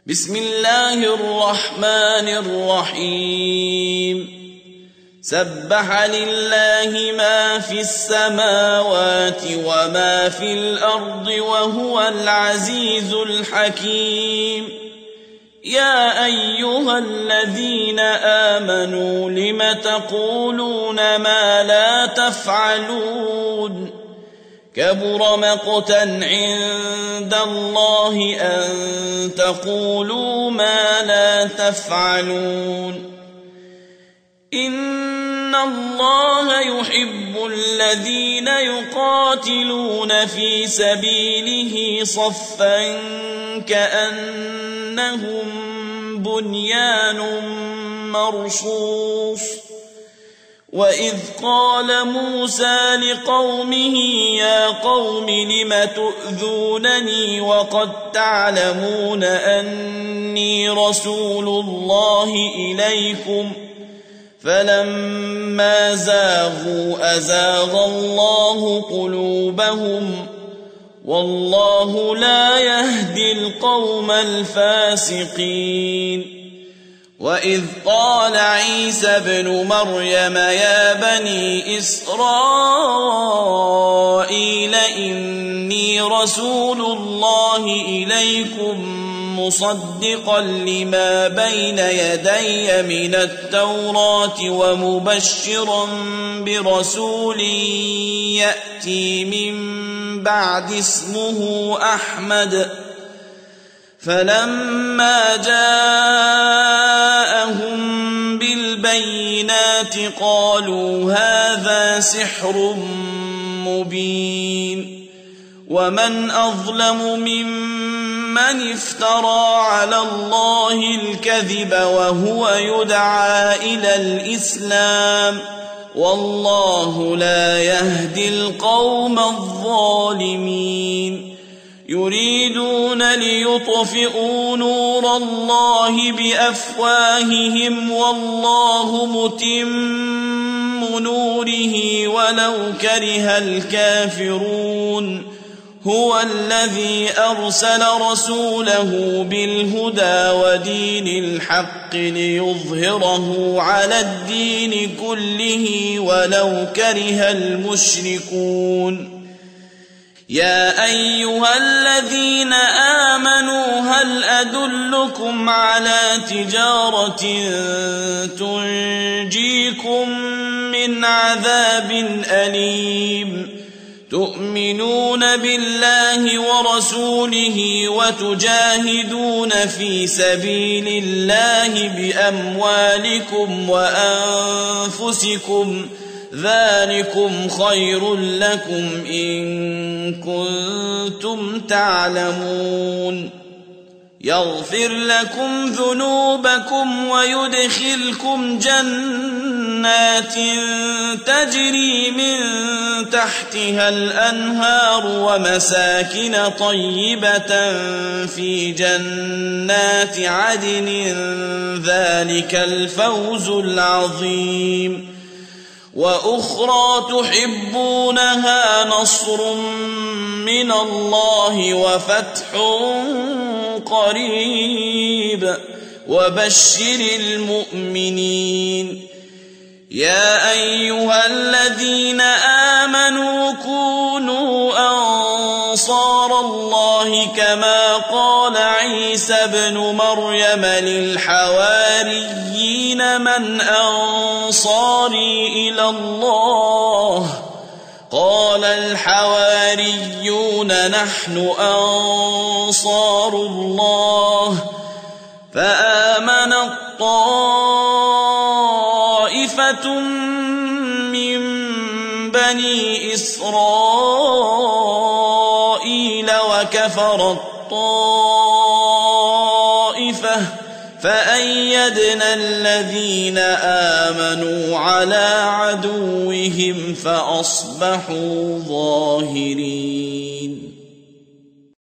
بسم الله الرحمن الرحيم سبح لله ما في السماوات وما في الأرض وهو العزيز الحكيم يا أيها الذين آمنوا لم تقولون ما لا تفعلون كبر مقتا عند الله أن تقولوا ما لا تفعلون إن الله يحب الذين يقاتلون في سبيله صفا كأنهم بنيان مرصوص وإذ قال موسى لقومه يا قوم لم تؤذونني وقد تعلمون أني رسول الله إليكم فلما زاغوا أزاغ الله قلوبهم والله لا يهدي القوم الفاسقين وإذ قال عيسى ابن مريم يا بني إسرائيل إني رسول الله إليكم مصدقا لما بين يدي من التوراة ومبشرا برسول يأتي من بعد اسمه أحمد فلما جاءهم بالبينات قالوا هذا سحر مبين ومن أظلم ممن افترى على الله الكذب وهو يدعى إلى الإسلام والله لا يهدي القوم الظالمين يريدون ليطفئوا نور الله بأفواههم والله متم نوره ولو كره الكافرون هو الذي أرسل رسوله بالهدى ودين الحق ليظهره على الدين كله ولو كره المشركون يا أيها الذين آمنوا هل أدلكم على تجارة تنجيكم من عذاب أليم تؤمنون بالله ورسوله وتجاهدون في سبيل الله بأموالكم وأنفسكم ذلكم خير لكم إن كنتم تعلمون يغفر لكم ذنوبكم ويدخلكم جنات تجري من تحتها الأنهار ومساكن طيبة في جنات عدن ذلك الفوز العظيم وأخرى تحبونها نصر من الله وفتح قريب وبشر المؤمنين يا أيها الذين آمنوا كونوا أنصار الله كما قال عيسى ابن مريم للحواريين من أنصاري إلى الله قال الحواريون نحن أنصار الله فآمن طائفة من بني إسرائيل وكفرت طائفة فأيدنا الذين آمنوا على عدوهم فأصبحوا ظاهرين